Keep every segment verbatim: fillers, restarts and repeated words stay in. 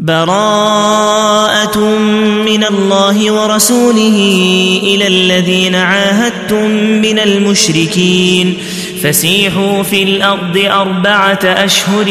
براءة من الله ورسوله إلى الذين عاهدتم من المشركين فسيحوا في الأرض أربعة أشهر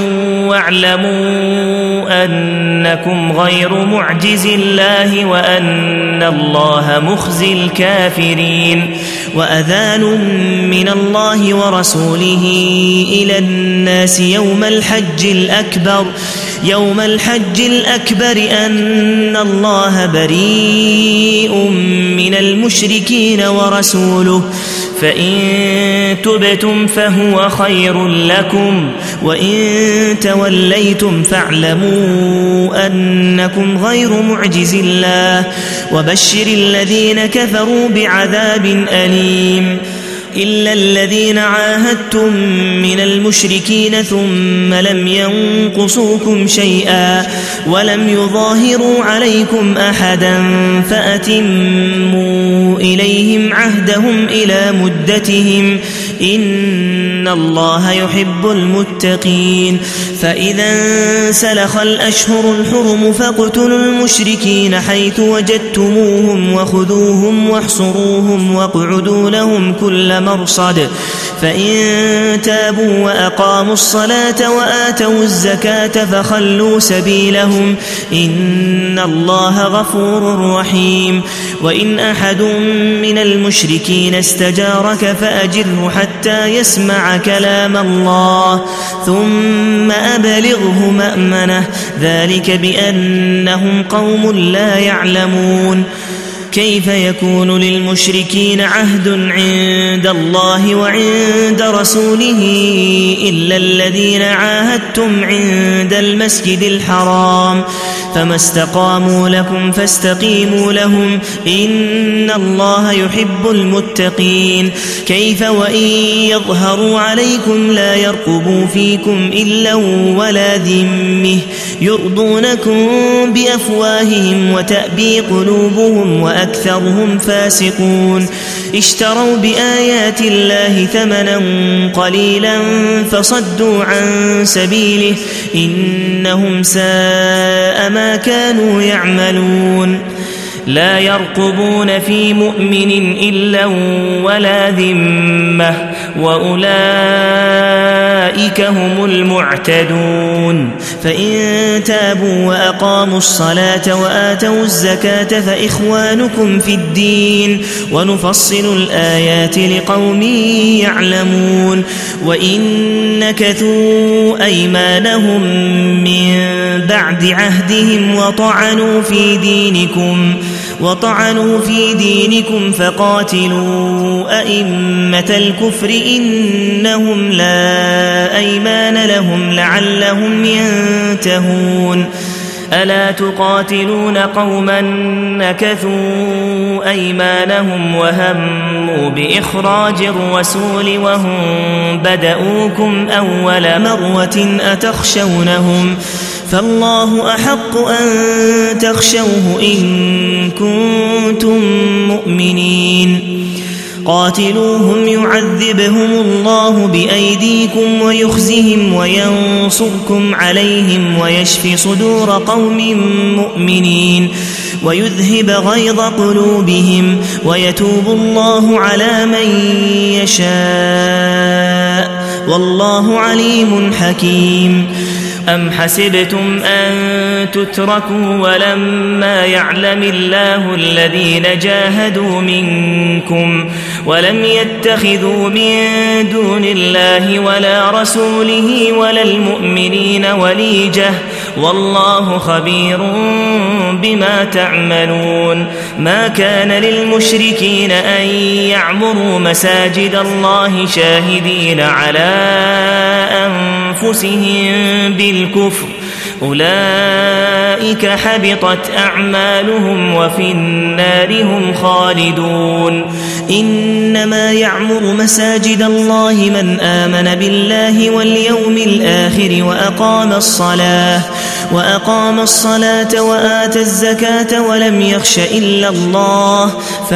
واعلموا أنكم غير معجز الله وأن الله مخزي الكافرين وأذان من الله ورسوله إلى الناس يوم الحج الأكبر يوم الحج الأكبر أن الله بريء من المشركين ورسوله فإن تبتم فهو خير لكم وإن توليتم فاعلموا أنكم غير معجز الله وبشر الذين كفروا بعذاب أليم إلا الذين عاهدتم من المشركين ثم لم ينقصوكم شيئا ولم يظاهروا عليكم أحدا فأتموا إليهم عهدهم إلى مدتهم إن الله يحب المتقين فإذا انسلخ الأشهر الحرم فاقتلوا المشركين حيث وجدتموهم وخذوهم واحصروهم واقعدوا لهم كل مرصد فإن تابوا وأقاموا الصلاة وآتوا الزكاة فخلوا سبيلهم إن الله غفور رحيم وإن أحد من المشركين استجارك فأجره حتى يسمع كلام الله ثم أبلغه مأمنه ذلك بأنهم قوم لا يعلمون كيف يكون للمشركين عهد عند الله وعند رسوله إلا الذين عاهدتم عند المسجد الحرام فما استقاموا لكم فاستقيموا لهم إن الله يحب المتقين كيف وإن يظهروا عليكم لا يرقبوا فيكم إلا ولا ذمة يرضونكم بأفواههم وتأبي قلوبهم وأكثرهم فاسقون اشتروا بآيات الله ثمنا قليلا فصدوا عن سبيله إنهم ساء ما كانوا يعملون لا يرقبون في مؤمن إلا ولا ذمة وأولئك هم المعتدون فإن تابوا وأقاموا الصلاة وآتوا الزكاة فإخوانكم في الدين ونفصل الآيات لقوم يعلمون وإن نكثوا أيمانهم من بعد عهدهم وطعنوا في دينكم وطعنوا في دينكم فقاتلوا أئمة الكفر إنهم لا أيمان لهم لعلهم ينتهون ألا تقاتلون قوما نكثوا أيمانهم وهموا بإخراج الرسول وهم بدؤوكم أول مرة أتخشونهم فالله أحق أن تخشوه إن كنتم مؤمنين قاتلوهم يعذبهم الله بأيديكم ويخزهم وينصركم عليهم ويشفي صدور قوم مؤمنين ويذهب غيظ قلوبهم ويتوب الله على من يشاء والله عليم حكيم أم حسبتم أن تتركوا ولما يعلم الله الذين جاهدوا منكم ولم يتخذوا من دون الله ولا رسوله ولا المؤمنين وليجة والله خبير بما تعملون ما كان للمشركين أن يعمروا مساجد الله شاهدين على أنفسهم بالكفر أولئك حبطت أعمالهم وفي النار هم خالدون إنما يعمر مساجد الله من آمن بالله واليوم الآخر وأقام الصلاة وأقام الصلاة وآتى الزكاة ولم يخش إلا الله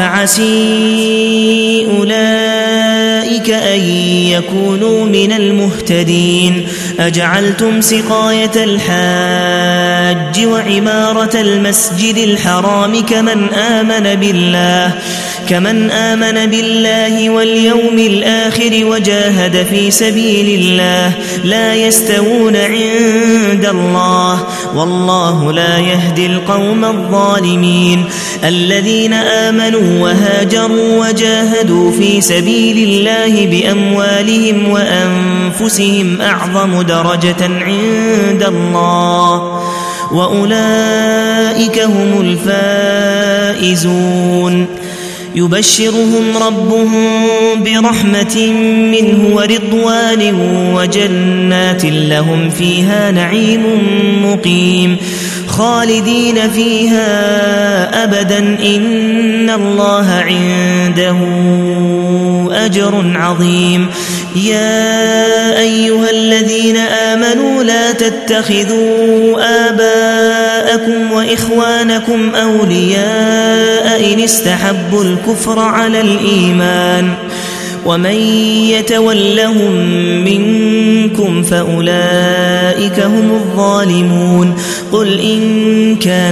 فعسي أولئك أن يكونوا من المهتدين أجعلتم سقاية الحاج الحج وعمارة المسجد الحرام كمن آمن بالله كمن آمن بالله واليوم الآخر وجاهد في سبيل الله لا يستوون عند الله والله لا يهدي القوم الظالمين. الذين آمنوا وهاجروا وجاهدوا في سبيل الله بأموالهم وأنفسهم أعظم درجة عند الله وأولئك هم الفائزون. يبشرهم ربهم برحمة منه ورضوان وجنات لهم فيها نعيم مقيم خالدين فيها أبدا إن الله عنده أجر عظيم. يا أيها الذين آمنوا لا تتخذوا آباءكم وإخوانكم أولياء إن استحبوا الكفر على الإيمان ومن يتولهم منكم فأولئك هم الظالمون. قل إن كان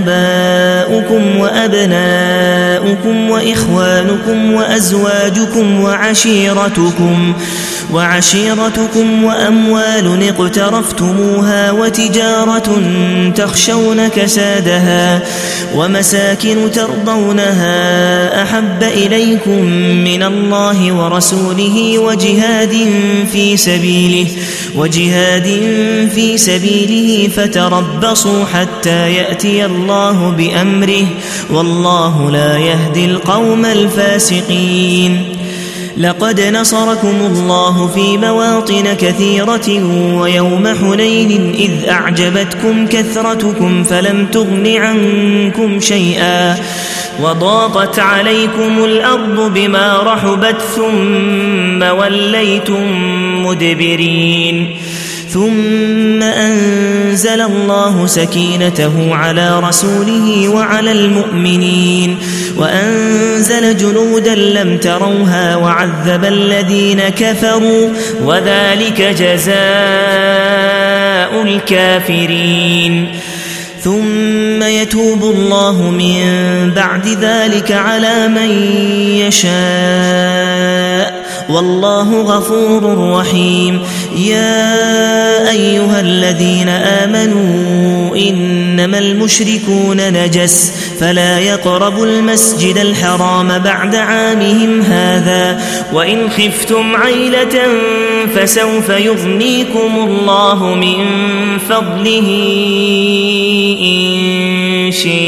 آباؤكم وأبناؤكم وإخوانكم وأزواجكم وعشيرتكم وعشيرتكم وأموال اقترفتموها وتجارة تخشون كسادها ومساكن ترضونها أحب إليكم من الله ورسوله وجهاد في سبيله وجهاد في سبيله فتربصوا حتى يأتي الله بأمره والله لا يهدي القوم الفاسقين. لقد نصركم الله في مواطن كثيرة ويوم حنين إذ أعجبتكم كثرتكم فلم تغن عنكم شيئا وضاقت عليكم الأرض بما رحبت ثم وليتم مدبرين ثم أنزل الله سكينته على رسوله وعلى المؤمنين وأنزل جنودا لم تروها وعذب الذين كفروا وذلك جزاء الكافرين. ثم يتوب الله من بعد ذلك على من يشاء والله غفور رحيم. يا أيها الذين آمنوا إنما المشركون نجس فلا يقربوا المسجد الحرام بعد عامهم هذا وإن خفتم عيلة فسوف يغنيكم الله من فضله إن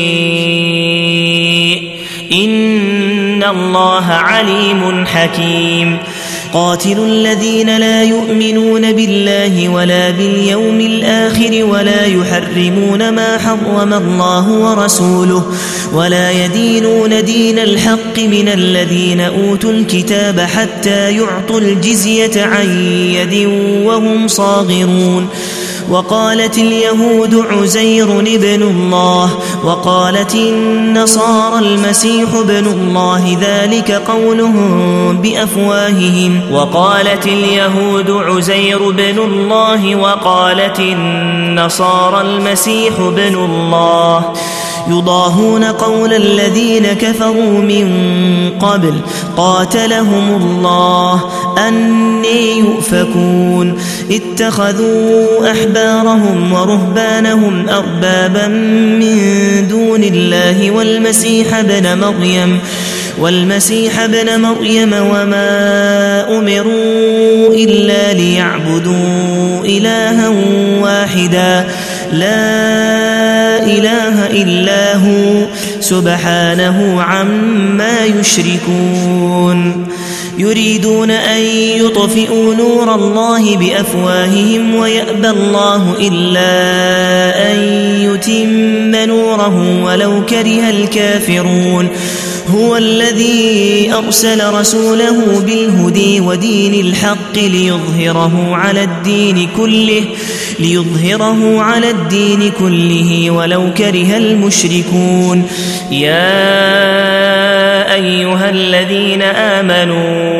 شاء إن الله عليم حكيم. قاتلوا الذين لا يؤمنون بالله ولا باليوم الآخر ولا يحرمون ما حرم الله ورسوله ولا يدينون دين الحق من الذين أوتوا الكتاب حتى يعطوا الجزية عن يد وهم صاغرون. وقالت اليهود عزير ابن الله وقالت النصارى المسيح ابن الله ذلك قولهم بأفواههم وقالت اليهود عزير ابن الله وقالت النصارى المسيح ابن الله يضاهون قول الذين كفروا من قبل قاتلهم الله أني يؤفكون. اتخذوا أحبارهم ورهبانهم أربابا من دون الله والمسيح ابن مريم والمسيح ابن مريم وما أمروا إلا ليعبدوا إلها واحدا لا إله إلا هو سبحانه عما يشركون. يريدون أن يطفئوا نور الله بأفواههم ويأبى الله إلا أن يتم نوره ولو كره الكافرون. هو الذي أرسل رسوله بالهدى ودين الحق ليظهره على الدين كله ليظهره على الدين كله ولو كره المشركون. يا أيها الذين آمنوا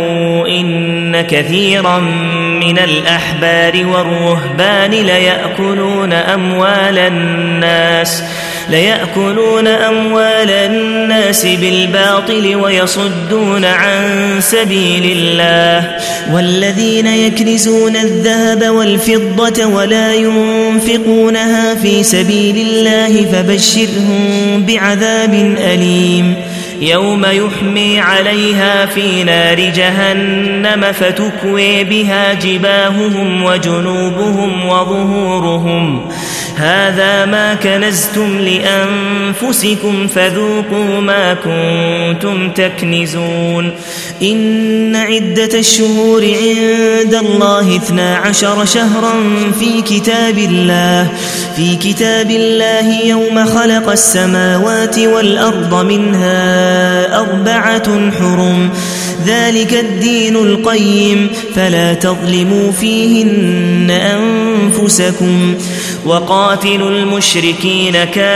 إن كثيرا من الأحبار والرهبان ليأكلون أموال الناس ليأكلون أموال الناس بالباطل ويصدون عن سبيل الله والذين يكنزون الذهب والفضة ولا ينفقونها في سبيل الله فبشرهم بعذاب أليم يوم يحمي عليها في نار جهنم فتكوي بها جباههم وجنوبهم وظهورهم هذا ما كنزتم لأنفسكم فذوقوا ما كنتم تكنزون إن عدة الشهور عند الله اثنا عشر شهرا في كتاب الله في كتاب الله يوم خلق السماوات والأرض منها أربعة حرم ذلك الدين القيم فلا تظلموا فيهن أنفسكم وقاتلوا المشركين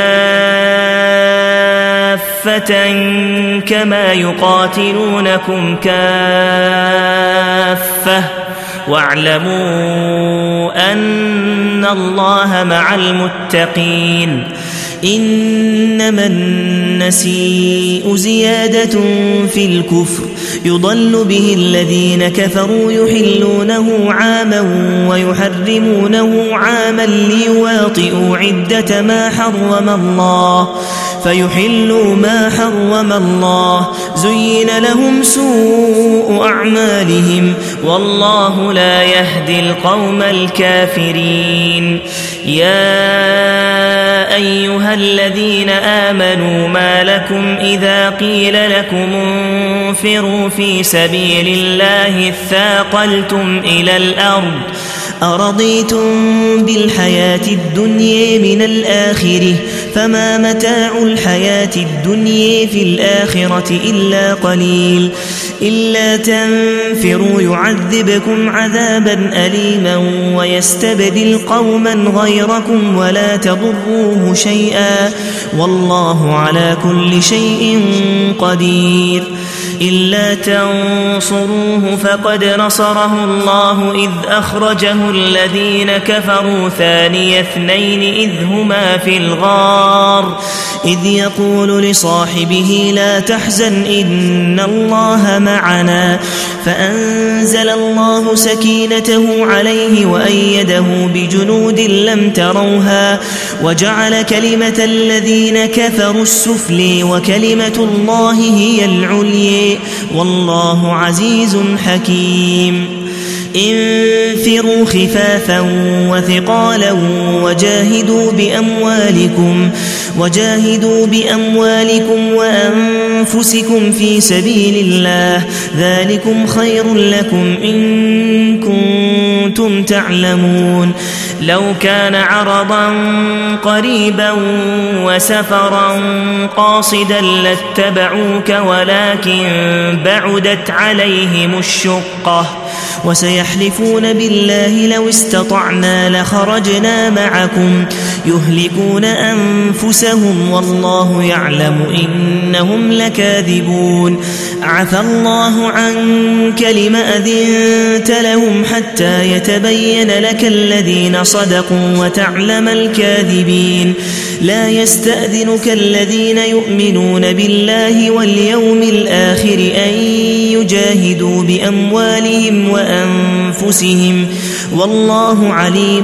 كافة كما يقاتلونكم كافة واعلموا أن الله مع المتقين إنما النسيء زيادة في الكفر يضل به الذين كفروا يحلونه عاما ويحرمونه عاما ليواطئوا عدة ما حرم الله فيحلوا ما حرم الله زين لهم سوء أعمالهم والله لا يهدي القوم الكافرين يا أيها الذين آمنوا ما لكم إذا قيل لكم انفروا في سبيل الله اثاقلتم إلى الأرض أرضيتم بالحياة الدنيا من الآخرة فما متاع الحياة الدنيا في الآخرة إلا قليل إلا تنفروا يعذبكم عذابا أليما ويستبدل قوما غيركم ولا تضروه شيئا والله على كل شيء قدير إلا تنصروه فقد نصره الله إذ أخرجه الذين كفروا ثاني اثنين إذ هما في الغار إذ يقول لصاحبه لا تحزن إن الله معنا فأنزل الله سكينته عليه وأيده بجنود لم تروها وجعل كلمة الذين كفروا السفلي وكلمة الله هي العليا والله عزيز حكيم انفروا خفافا وثقالا وجاهدوا بأموالكم وجاهدوا بأموالكم وأنفسكم في سبيل الله ذلكم خير لكم إن كنتم تعلمون لو كان عرضا قريبا وسفرا قاصدا لاتبعوك ولكن بعدت عليهم الشقة وسيحلفون بالله لو استطعنا لخرجنا معكم يهلكون أنفسهم والله يعلم إنهم لكاذبون عفى الله عنك لم أذنت لهم حتى يتبين لك الذين صدقوا وتعلم الكاذبين لا يستأذنك الذين يؤمنون بالله واليوم الآخر أن يجاهدوا بأموالهم وأنفسهم والله عليم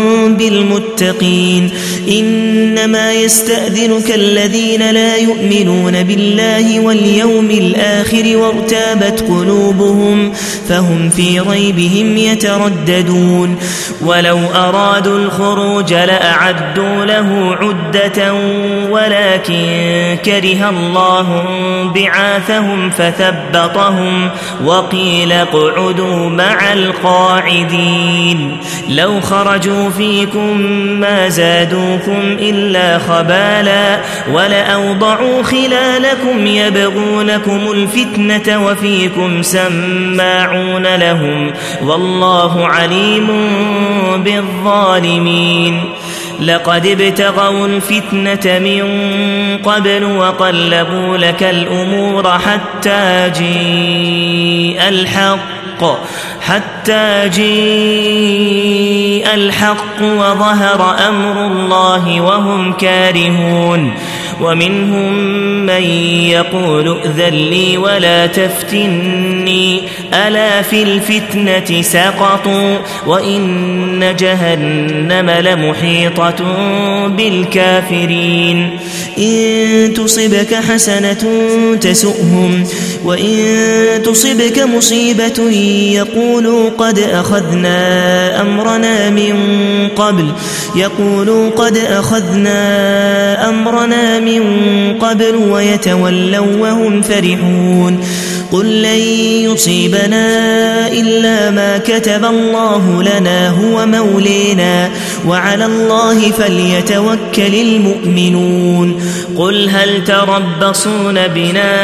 بالمتقين إنما يستأذنك الذين لا يؤمنون بالله واليوم الآخر وارتابت قلوبهم فهم في ريبهم يترددون ولو أرادوا الخروج لأعدوا له عدة ولكن كره الله بعاثهم فثبطهم وقيل اقعدوا مع القاعدين لو خرجوا فيكم ما زادوكم إلا خبالا ولأوضعوا خلالكم يبغونكم الفتنة وفيكم سماعون لهم والله عليم بالظالمين لقد ابتغوا الفتنة من قبل وقلبوا لك الأمور حتى جيء الحق حتى جيء الحق وظهر أمر الله وهم كارهون ومنهم من يقول ائذن لي ولا تفتني ألا في الفتنة سقطوا وإن جهنم لمحيطة بالكافرين إن تصبك حسنة تسؤهم وإن تصبك مصيبة يقولوا قد أخذنا أمرنا من قبل يقولوا قد أخذنا أمرنا من قبل ويتولوا وهم فرحون قل لن يصيبنا إلا ما كتب الله لنا هو مولينا وعلى الله فليتوكل المؤمنون قل هل تربصون بنا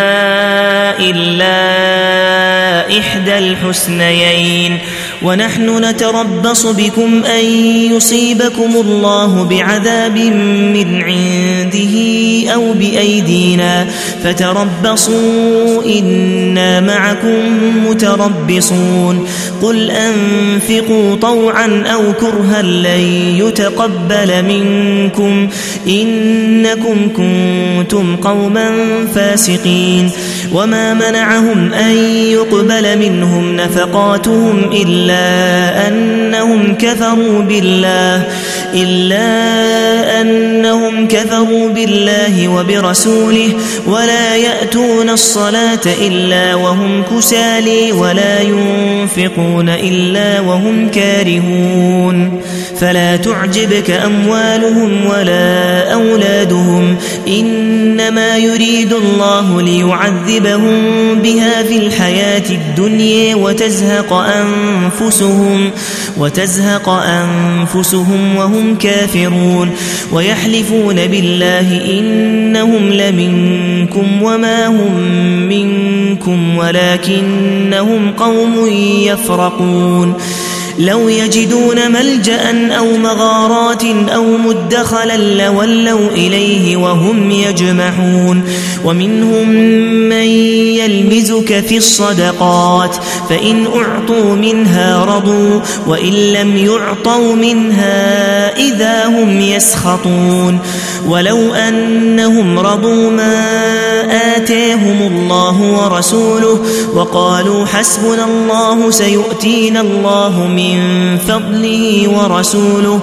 إلا إحدى الحسنيين ونحن نتربص بكم أن يصيبكم الله بعذاب من عنده أو بأيدينا فتربصوا إنا معكم متربصون قل أنفقوا طوعا أو كرها لن يتقبل منكم إنكم كنتم قوما فاسقين وما منعهم أن يقبل منهم نفقاتهم إلا أنهم كفروا بالله إلا أنهم كفروا بالله وبرسوله ولا يأتون الصلاة إلا وهم كسالى ولا ينفقون إلا وهم كارهون فلا تعجبك أموالهم ولا أولادهم إنما يريد الله ليعذبهم بها في الحياة الدنيا وتزهق أنفسهم وتزهق أنفسهم وهم كافرون ويحلفون بالله إنهم لمنكم وما هم منكم ولكنهم قوم يفرقون لو يجدون ملجأ أو مغارات أو مدخلا لولوا إليه وهم يجمحون ومنهم من يلمزك في الصدقات فإن أعطوا منها رضوا وإن لم يعطوا منها إذا هم يسخطون ولو أنهم رضوا ما آتاهم الله ورسوله وقالوا حسبنا الله سيؤتينا الله من فضله ورسوله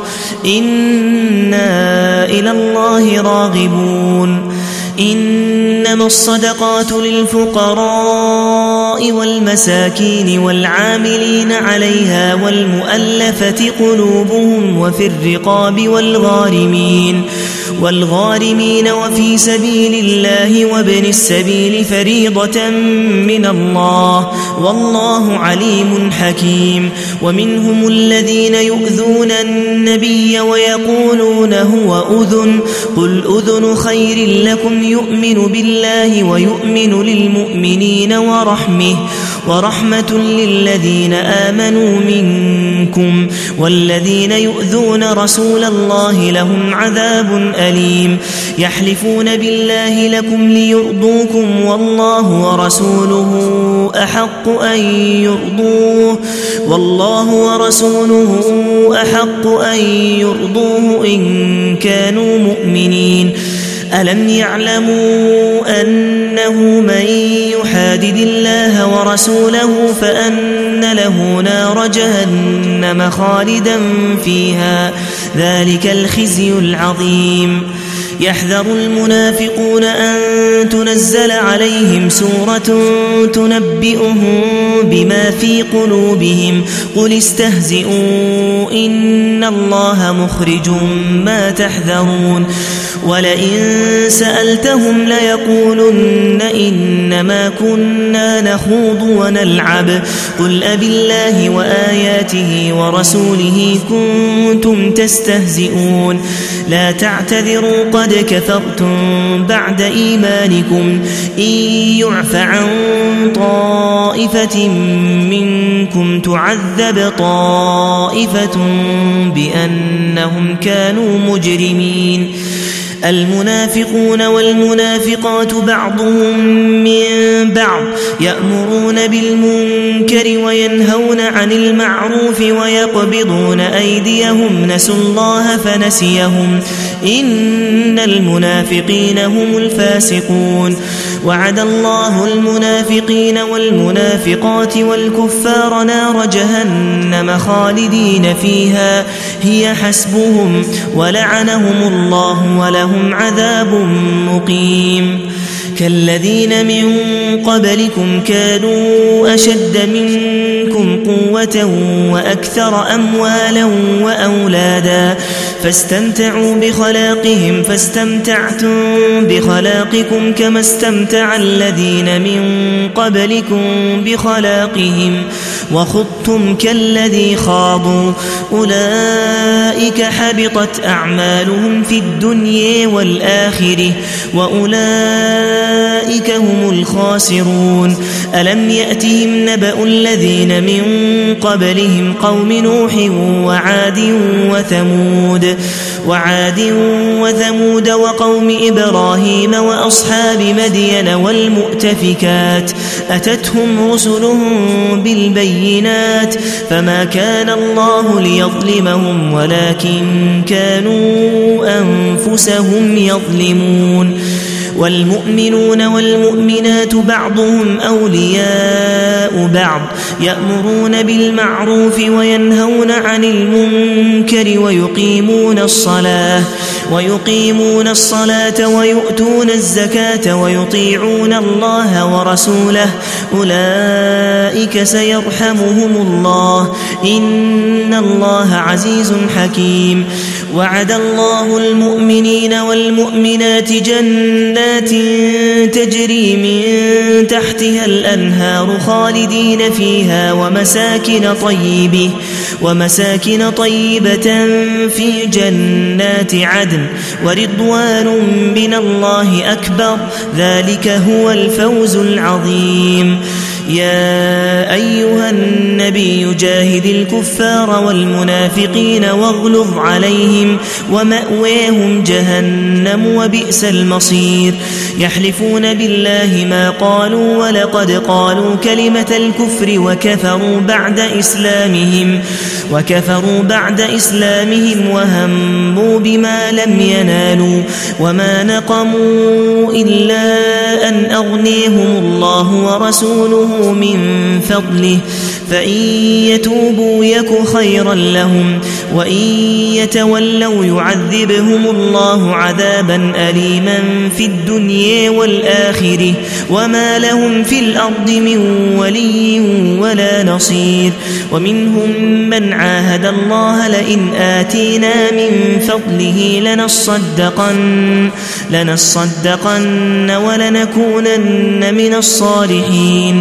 إنا إلى الله راغبون إنما الصدقات للفقراء والمساكين والعاملين عليها والمؤلفة قلوبهم وفي الرقاب والغارمين والغارمين وفي سبيل الله وابن السبيل فريضة من الله والله عليم حكيم ومنهم الذين يؤذون النبي ويقولون هو أذن قل أذن خير لكم يؤمن بالله ويؤمن للمؤمنين ورحمه ورحمة للذين آمنوا منكم والذين يؤذون رسول الله لهم عذاب أليم يحلفون بالله لكم ليرضوكم والله ورسوله أحق أن يرضوه والله ورسوله أحق أن يرضوه إن كانوا مؤمنين ألم يعلموا أنه من يحادد الله ورسوله فأن له نار جهنم خالدا فيها ذلك الخزي العظيم يحذر المنافقون أن تنزل عليهم سورة تنبئهم بما في قلوبهم قل استهزئوا إن الله مخرج ما تحذرون ولئن سألتهم ليقولن إنما كنا نخوض ونلعب قل أبالله وآياته ورسوله كنتم تستهزئون لا تعتذروا قد كفرتم بعد إيمانكم إن يعف عن طائفة منكم تعذب طائفة بأنهم كانوا مجرمين المنافقون والمنافقات بعضهم من بعض يأمرون بالمنكر وينهون عن المعروف ويقبضون أيديهم نسوا الله فنسيهم إن المنافقين هم الفاسقون وعد الله المنافقين والمنافقات والكفار نار جهنم خالدين فيها هي حسبهم ولعنهم الله ولهم عذاب مقيم كالذين من قبلكم كانوا أشد منكم قوة وأكثر أموالا وأولادا فاستمتعوا بخلاقهم فاستمتعتم بخلاقكم كما استمتع الذين من قبلكم بخلاقهم وخضتم كالذي خاضوا أولئك حبطت أعمالهم في الدنيا والآخرة وأولئك هم الخاسرون ألم يأتهم نبأ الذين من قبلهم قوم نوح وعاد وثمود وعاد وثمود وقوم إبراهيم وأصحاب مدين والمؤتفكات أتتهم رسلهم بالبينات فما كان الله ليظلمهم ولكن كانوا أنفسهم يظلمون والمؤمنون والمؤمنات بعضهم أولياء بعض يأمرون بالمعروف وينهون عن المنكر ويقيمون الصلاة ويقيمون الصلاة ويؤتون الزكاة ويطيعون الله ورسوله أولئك سيرحمهم الله إن الله عزيز حكيم وعد الله المؤمنين والمؤمنات جنات تجري من تحتها الأنهار خالدين فيها ومساكن طيبة ومساكن طيبة في جنات عدن ورضوان من الله أكبر ذلك هو الفوز العظيم يا أيها النبي جاهد الكفار والمنافقين واغلظ عليهم ومأواهم جهنم وبئس المصير يحلفون بالله ما قالوا ولقد قالوا كلمة الكفر وكفروا بعد إسلامهم وكفروا بعد إسلامهم وهموا بما لم ينالوا وما نقموا إلا أن أغنيهم الله ورسوله من فضله فإن يتوبوا يك خيرا لهم وإن يتولوا يعذبهم الله عذابا أليما في الدنيا والآخرة وما لهم في الأرض من ولي ولا نصير ومنهم من عاهد الله لئن آتينا من فضله لنصدقن, لنصدقن ولنكونن من الصالحين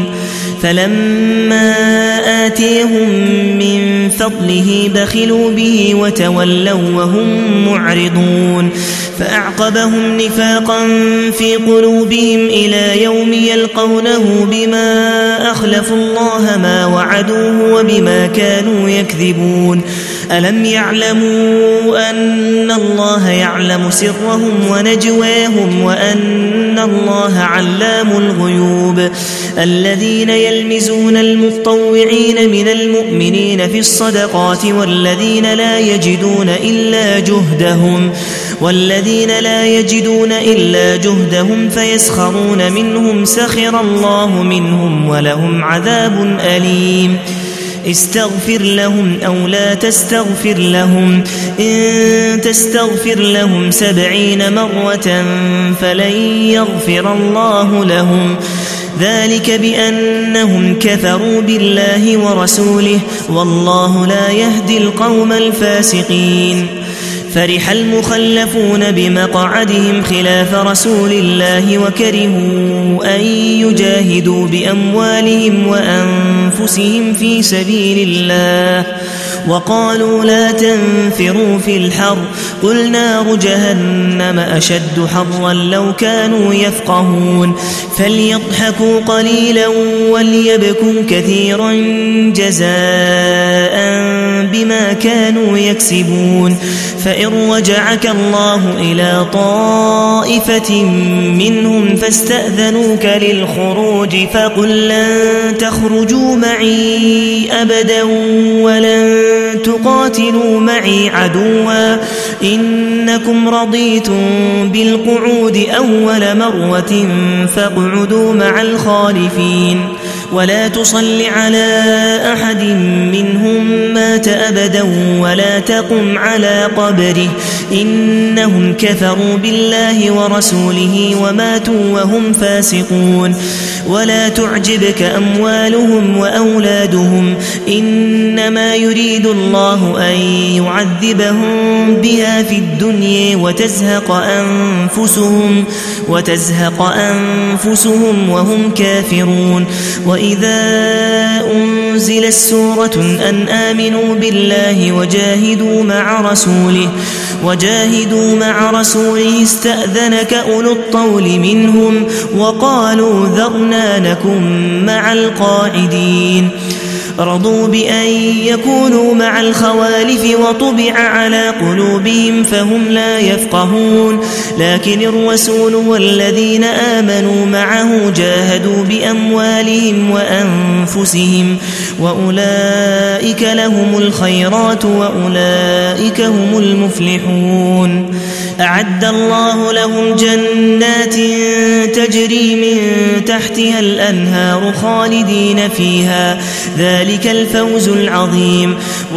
فلما آتيهم من فضله بخلوا به وتولوا وهم معرضون فأعقبهم نفاقا في قلوبهم إلى يوم يلقونه بما أخلفوا الله ما وعدوه وبما كانوا يكذبون ألم يعلموا أن الله يعلم سرهم ونجواهم وأن الله علام الغيوب الذين يلمزون المتطوعين من المؤمنين في الصدقات والذين لا يجدون إلا جهدهم والذين لا يجدون إلا جهدهم فيسخرون منهم سخر الله منهم ولهم عذاب أليم استغفر لهم أو لا تستغفر لهم إن تستغفر لهم سبعين مرة فلن يغفر الله لهم ذلك بأنهم كفروا بالله ورسوله والله لا يهدي القوم الفاسقين فرح المخلفون بمقعدهم خلاف رسول الله وكرهوا أن يجاهدوا بأموالهم وأنفسهم في سبيل الله وقالوا لا تنفروا في الحر قل نار جهنم أشد حرا لو كانوا يفقهون فليضحكوا قليلا وليبكوا كثيرا جزاء بما كانوا يكسبون فإن رجعك الله إلى طائفة منهم فاستأذنوك للخروج فقل لن تخرجوا معي أبدا ولن تقاتلوا معي عدوا إنكم رضيتم بالقعود أول مرة فاقعدوا مع الخالفين ولا تصل على أحد منهم مات أبدا ولا تقم على قبره إنهم كفروا بالله ورسوله وماتوا وهم فاسقون ولا تعجبك أموالهم وأولادهم إنما يريد الله أن يعذبهم بها في الدنيا وتزهق أنفسهم وتزهق أنفسهم وهم كافرون وإذا أنزلت سورة أن آمنوا بالله وجاهدوا مع رسوله وجاهدوا مع رسوله استأذنك أولو الطول منهم وقالوا ذرنا نكن مع القاعدين رضوا بأن يكونوا مع الخوالف وطبع على قلوبهم فهم لا يفقهون لكن الرسول والذين آمنوا معه جاهدوا بأموالهم وأنفسهم وأولئك لهم الخيرات وأولئك هم المفلحون أعد الله لهم جنات تجري من تحتها الأنهار خالدين فيها ذلك الفوز العظيم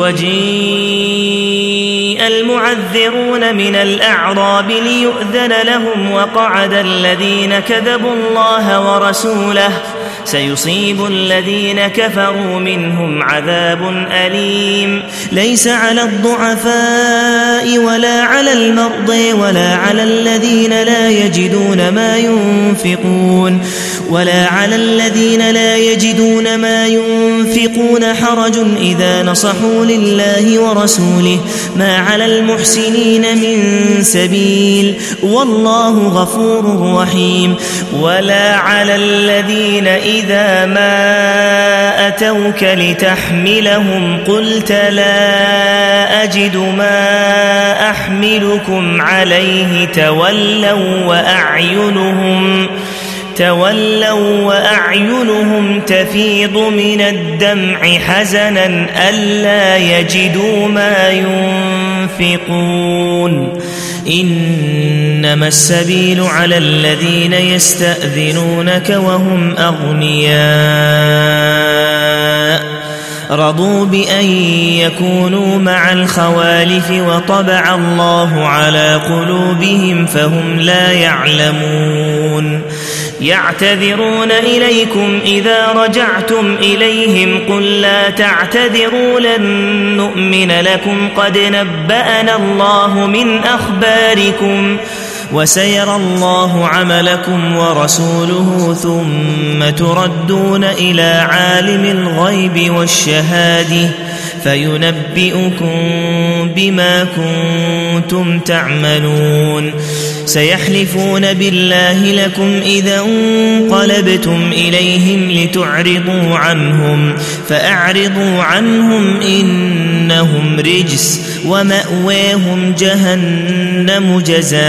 وجيء المعذرون من الأعراب ليؤذن لهم وقعد الذين كذبوا الله ورسوله سيصيب الذين كفروا منهم عذاب أليم ليس على الضعفاء ولا على المرضى ولا على الذين لا يجدون ما ينفقون ولا على الذين لا يجدون ما ينفقون حرج إذا نصحوا لله ورسوله ما على المحسنين من سبيل والله غفور رحيم ولا على الذين إذا ما أتوك لتحملهم قلت لا أجد ما أحملكم عليه تولوا وأعينهم تولوا وأعينهم تفيض من الدمع حزنا ألا يجدوا ما ينفقون إنما السبيل على الذين يستأذنونك وهم أغنياء رضوا بأن يكونوا مع الخوالف وطبع الله على قلوبهم فهم لا يعلمون يعتذرون إليكم إذا رجعتم إليهم قل لا تعتذروا لن نؤمن لكم قد نبأنا الله من أخباركم وسيرى الله عملكم ورسوله ثم تردون إلى عالم الغيب والشهادة فينبئكم بما كنتم تعملون سيحلفون بالله لكم إذا انقلبتم إليهم لتعرضوا عنهم فأعرضوا عنهم إنهم رجس ومأواهم جهنم جزاء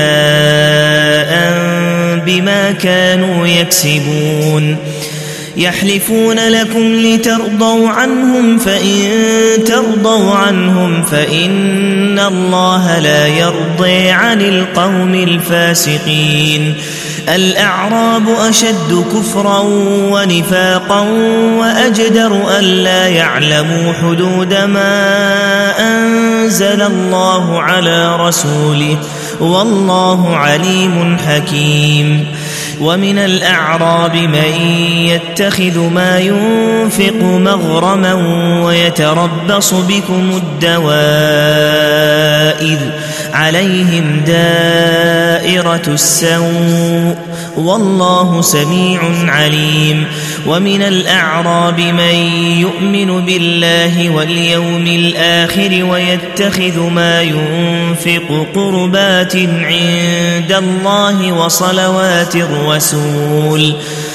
بما كانوا يكسبون يحلفون لكم لترضوا عنهم فإن ترضوا عنهم فإن الله لا يرضي عن القوم الفاسقين الأعراب أشد كفرا ونفاقا وأجدر ألا يعلموا حدود ما أنزل الله على رسوله والله عليم حكيم ومن الأعراب من يتخذ ما ينفق مغرما ويتربص بكم الدوائر عليهم دائرة السوء والله سميع عليم. ومن الأعراب من يؤمن بالله واليوم الآخر ويتخذ ما ينفق قربات عند الله وصلوات الرسول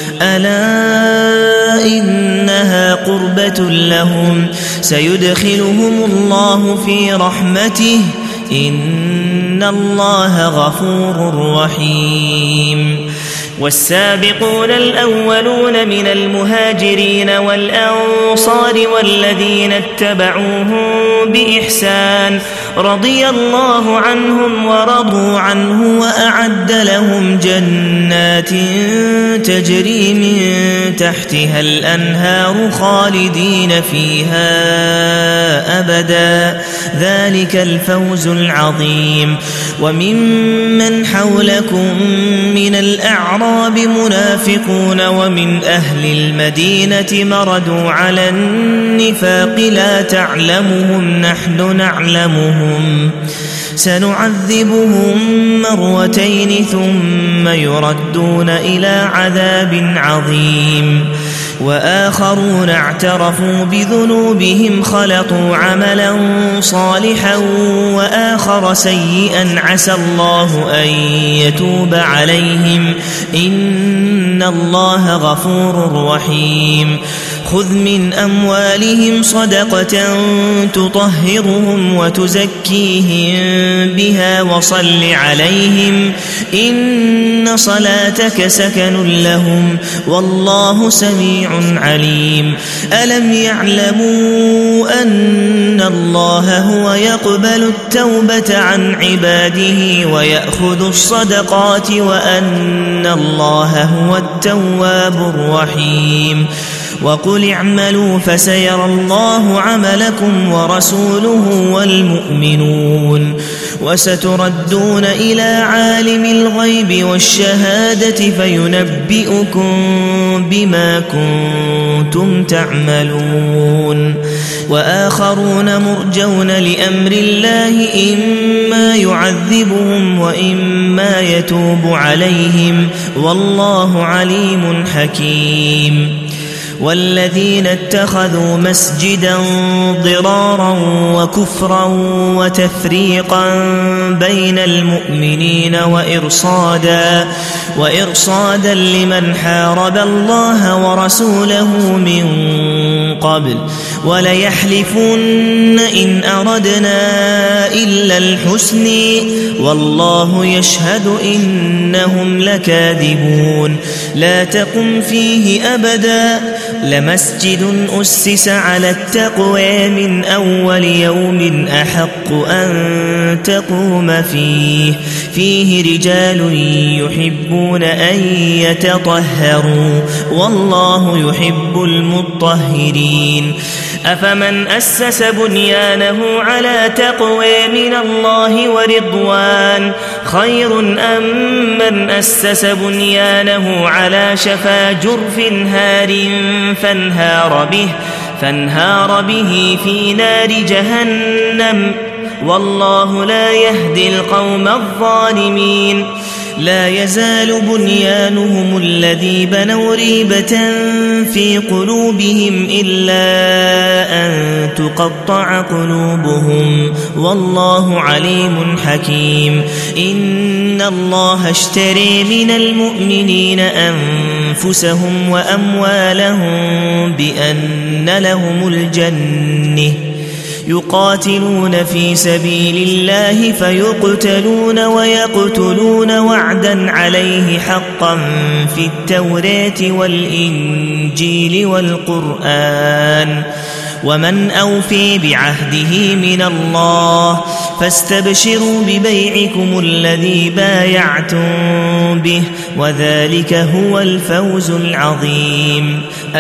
ألا إنها قربة لهم سيدخلهم الله في رحمته إن الله غفور رحيم. والسابقون الأولون من المهاجرين والأنصار والذين اتبعوهم بإحسان رضي الله عنهم ورضوا عنه وأعد لهم جنات تجري من تحتها الأنهار خالدين فيها أبدا ذلك الفوز العظيم. وممن حولكم من الأعراب منافقون ومن أهل المدينة مردوا على النفاق لا تعلمهم نحن نعلمهم سنعذبهم مرتين ثم يردون إلى عذاب عظيم. وآخرون اعترفوا بذنوبهم خلطوا عملا صالحا وآخر سيئا عسى الله أن يتوب عليهم إن الله غفور رحيم. خذ من أموالهم صدقة تطهرهم وتزكيهم بها وصل عليهم إن صلاتك سكن لهم والله سميع عليم. ألم يعلموا أن الله هو يقبل التوبة عن عباده ويأخذ الصدقات وأن الله هو التواب الرحيم. وقل اعملوا فسيرى الله عملكم ورسوله والمؤمنون وستردون إلى عالم الغيب والشهادة فينبئكم بما كنتم تعملون. وآخرون مرجون لأمر الله إما يعذبهم وإما يتوب عليهم والله عليم حكيم. والذين اتخذوا مسجدا ضرارا وكفرا وتفريقا بين المؤمنين وإرصادا, وإرصادا لمن حارب الله ورسوله من قبل وليحلفن إن أردنا إلا الحسن والله يشهد إنهم لكاذبون. لا تقم فيه أبدا لمسجد أسس على التقوى من أول يوم أحق أن تقوم فيه فيه رجال يحبون أن يتطهروا والله يحب المطهرين. أفمن أسس بنيانه على تقوى من الله ورضوان خير أم من أسس بنيانه على شفا جرف هار فانهار به, فانهار به في نار جهنم والله لا يهدي القوم الظالمين. لا يزال بنيانهم الذي بنوا ريبة في قلوبهم إلا أن تقطع قلوبهم والله عليم حكيم. إن الله اشتري من المؤمنين أنفسهم وأموالهم بأن لهم الجنة يقاتلون في سبيل الله فيقتلون ويقتلون وعدا عليه حقا في التوراة والإنجيل والقرآن ومن أوفي بعهده من الله فاستبشروا ببيعكم الذي بايعتم به وذلك هو الفوز العظيم.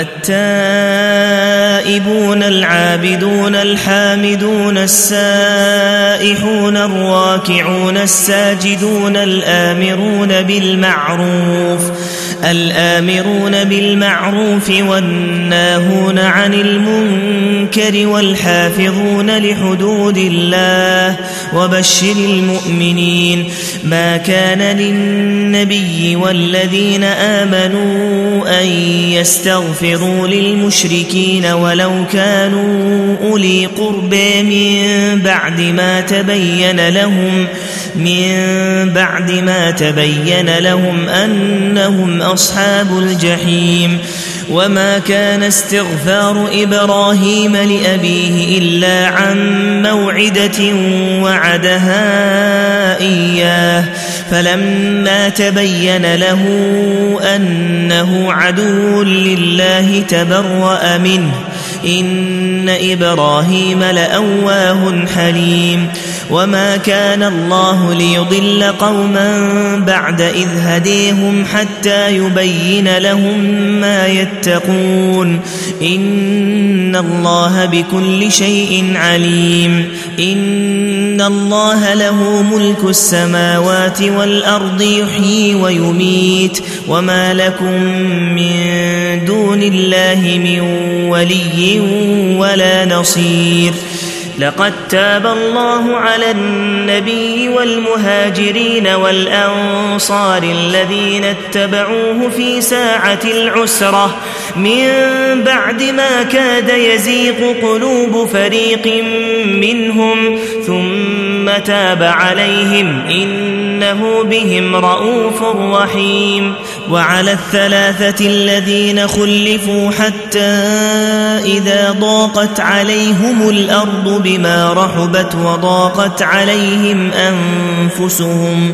التائبون العابدون الحامدون السائحون الراكعون الساجدون الآمرون بالمعروف الآمرون بالمعروف والناهون عن المنكر والحافظون لحدود الله وبشر المؤمنين. ما كان للنبي والذين آمنوا أن يستغفروا للمشركين ولو كانوا أولي قرب من بعد ما تبين لهم من بعد ما تبين لهم أنهم أصحاب الجحيم. وما كان استغفار إبراهيم لأبيه إلا عن موعدة وعدها إياه فلما تبين له أنه عدو لله تبرأ منه إن إبراهيم لأواه حليم. وما كان الله ليضل قوما بعد إذ هديهم حتى يبين لهم ما يتقون إن الله بكل شيء عليم. إن الله له ملك السماوات والأرض يحيي ويميت وما لكم من دون الله من ولي ولا نصير. لقد تاب الله على النبي والمهاجرين والأنصار الذين اتبعوه في ساعة العسرة من بعد ما كاد يزيغ قلوب فريق منهم ثم تاب عليهم إنه بهم رءوف رحيم. وعلى الثلاثة الذين خلفوا حتى إذا ضاقت عليهم الأرض بما رحبت وضاقت عليهم أنفسهم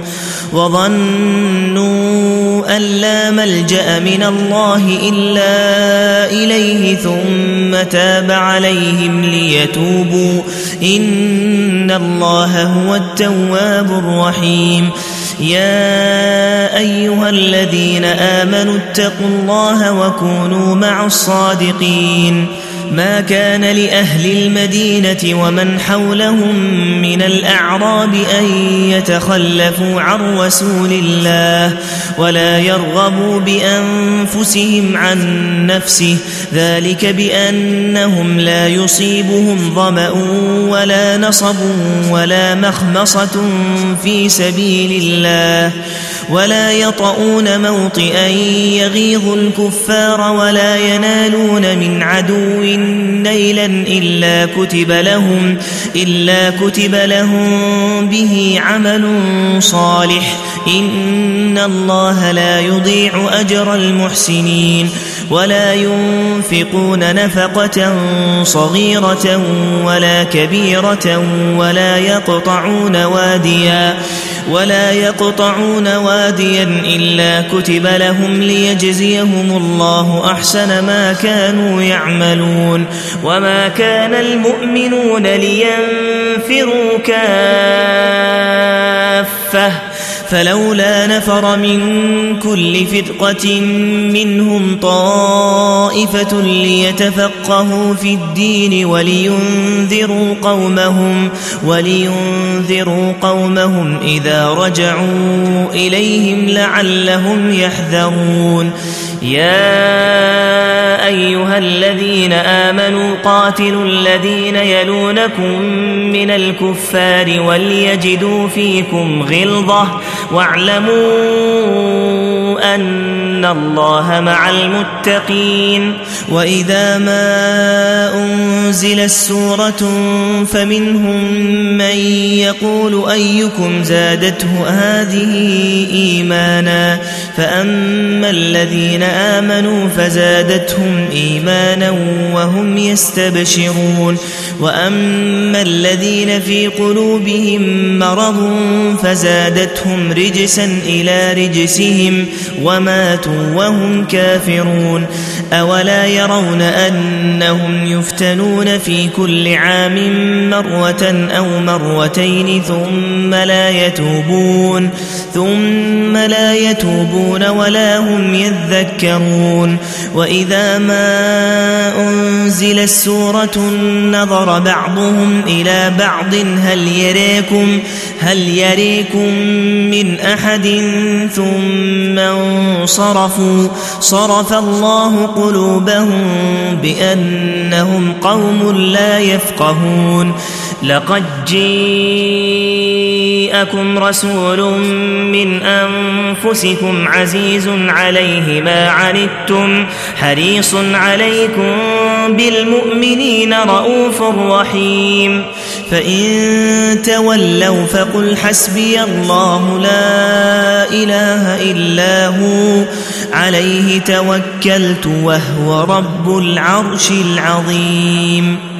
وظنوا أن لا ملجأ من الله إلا إليه ثم تاب عليهم ليتوبوا إن الله هو التواب الرحيم. يا أيها الذين آمنوا اتقوا الله وكونوا مع الصادقين. ما كان لأهل المدينة ومن حولهم من الأعراب أن يتخلفوا عن رسول الله ولا يرغبوا بأنفسهم عن نفسه ذلك بأنهم لا يصيبهم ظمأ ولا نصب ولا مخمصة في سبيل الله ولا يطؤون موطئا يغيظ الكفار ولا ينالون من عدو نيلا إلا كتب لهم إلا كتب لهم به عمل صالح إن الله لا يضيع أجر المحسنين. ولا ينفقون نفقة صغيرة ولا كبيرة ولا يقطعون واديا ولا يقطعون واديا إلا كتب لهم ليجزيهم الله أحسن ما كانوا يعملون. وما كان المؤمنون لينفروا كافة فلولا نفر من كل فرقة منهم طائفة ليتفقهوا في الدين ولينذروا قومهم ولينذروا قومهم إذا رجعوا إليهم لعلهم يحذرون. يا أيها الذين آمنوا قاتلوا الذين يلونكم من الكفار وليجدوا فيكم غلظة واعلموا أن الله مع المتقين. وإذا ما أنزلت سورة فمنهم من يقول أيكم زادته هذه إيمانا فأما الذين آمنوا فزادتهم إيمانا وهم يستبشرون وأما الذين في قلوبهم مرض فزادتهم رجسا إلى رجسهم وماتوا وهم كافرون. أولا يرون أنهم يفتنون في كل عام مرة أو مرتين ثم لا يتوبون ثم لا يتوبون يهتدون ولا هم يذكرون وإذا ما أنزلت سورة نظر بعضهم إلى بعض هل يريكم, هل يريكم من أحد ثم انصرفوا صرف الله قلوبهم بأنهم قوم لا يفقهون لقد جاءكم رسول من أنفسكم عزيز عليه ما عنتم حريص عليكم بالمؤمنين رؤوف رحيم فإن تولوا فقل حسبي الله لا إله إلا هو عليه توكلت وهو رب العرش العظيم